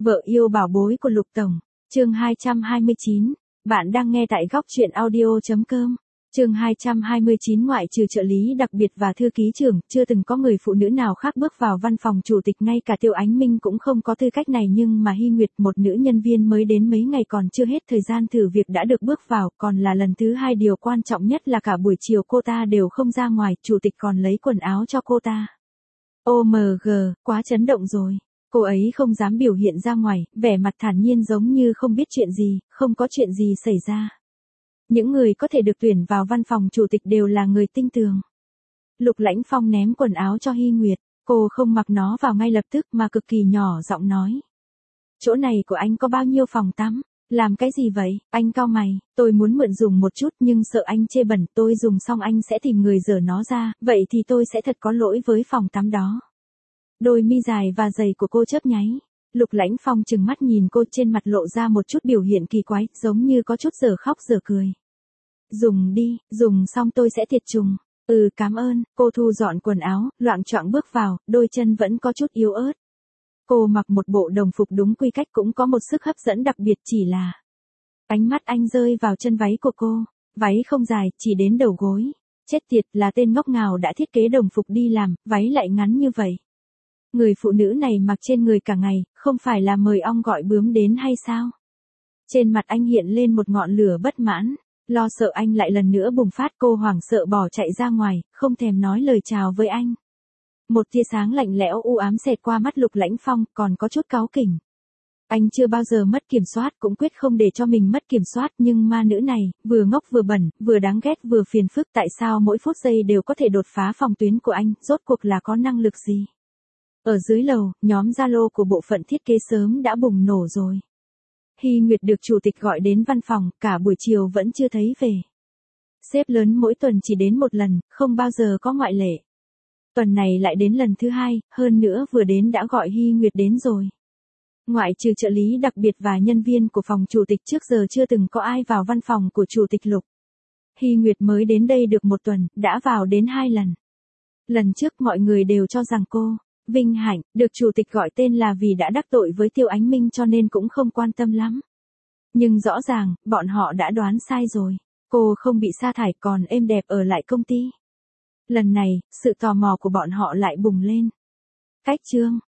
Vợ yêu bảo bối của Lục Tổng, chương 229, bạn đang nghe tại góc truyện audio.com. Chương 229 ngoại trừ trợ lý đặc biệt và thư ký trưởng, chưa từng có người phụ nữ nào khác bước vào văn phòng chủ tịch, ngay cả Tiêu Ánh Minh cũng không có tư cách này, nhưng mà Hy Nguyệt, một nữ nhân viên mới đến mấy ngày còn chưa hết thời gian thử việc đã được bước vào, còn là lần thứ hai. Điều quan trọng nhất là cả buổi chiều cô ta đều không ra ngoài, chủ tịch còn lấy quần áo cho cô ta. OMG, quá chấn động rồi. Cô ấy không dám biểu hiện ra ngoài, vẻ mặt thản nhiên giống như không biết chuyện gì, không có chuyện gì xảy ra. Những người có thể được tuyển vào văn phòng chủ tịch đều là người tinh tường. Lục Lãnh Phong ném quần áo cho Hy Nguyệt, cô không mặc nó vào ngay lập tức mà cực kỳ nhỏ giọng nói. Chỗ này của anh có bao nhiêu phòng tắm? Làm cái gì vậy? Anh cau mày, tôi muốn mượn dùng một chút nhưng sợ anh chê bẩn, tôi dùng xong anh sẽ tìm người giở nó ra, vậy thì tôi sẽ thật có lỗi với phòng tắm đó. Đôi mi dài và dày của cô chớp nháy. Lục Lãnh Phong trừng mắt nhìn cô, trên mặt lộ ra một chút biểu hiện kỳ quái, giống như có chút dở khóc dở cười. Dùng đi, dùng xong tôi sẽ tiệt trùng. Cảm ơn. Cô thu dọn quần áo, loạng choạng bước vào, đôi chân vẫn có chút yếu ớt. Cô mặc một bộ đồng phục đúng quy cách, cũng có một sức hấp dẫn đặc biệt, chỉ là ánh mắt anh rơi vào chân váy của cô. Váy không dài, chỉ đến đầu gối. Chết tiệt, là tên ngốc ngào đã thiết kế đồng phục đi làm, váy lại ngắn như vậy. Người phụ nữ này mặc trên người cả ngày, không phải là mời ong gọi bướm đến hay sao? Trên mặt anh hiện lên một ngọn lửa bất mãn, lo sợ anh lại lần nữa bùng phát. Cô hoảng sợ bỏ chạy ra ngoài, không thèm nói lời chào với anh. Một tia sáng lạnh lẽo u ám xẹt qua mắt Lục Lãnh Phong, còn có chút cáu kỉnh. Anh chưa bao giờ mất kiểm soát, cũng quyết không để cho mình mất kiểm soát, nhưng ma nữ này, vừa ngốc vừa bẩn, vừa đáng ghét vừa phiền phức, tại sao mỗi phút giây đều có thể đột phá phòng tuyến của anh, rốt cuộc là có năng lực gì? Ở dưới lầu, nhóm Zalo của bộ phận thiết kế sớm đã bùng nổ rồi. Hy Nguyệt được chủ tịch gọi đến văn phòng, cả buổi chiều vẫn chưa thấy về. Sếp lớn mỗi tuần chỉ đến một lần, không bao giờ có ngoại lệ. Tuần này lại đến lần thứ hai, hơn nữa vừa đến đã gọi Hy Nguyệt đến rồi. Ngoại trừ trợ lý đặc biệt và nhân viên của phòng chủ tịch, trước giờ chưa từng có ai vào văn phòng của chủ tịch Lục. Hy Nguyệt mới đến đây được một tuần, đã vào đến 2 lần. Lần trước mọi người đều cho rằng cô Vinh Hạnh, được chủ tịch gọi tên là vì đã đắc tội với Tiêu Ánh Minh cho nên cũng không quan tâm lắm. Nhưng rõ ràng, bọn họ đã đoán sai rồi. Cô không bị sa thải, còn êm đẹp ở lại công ty. Lần này, sự tò mò của bọn họ lại bùng lên. Cách chương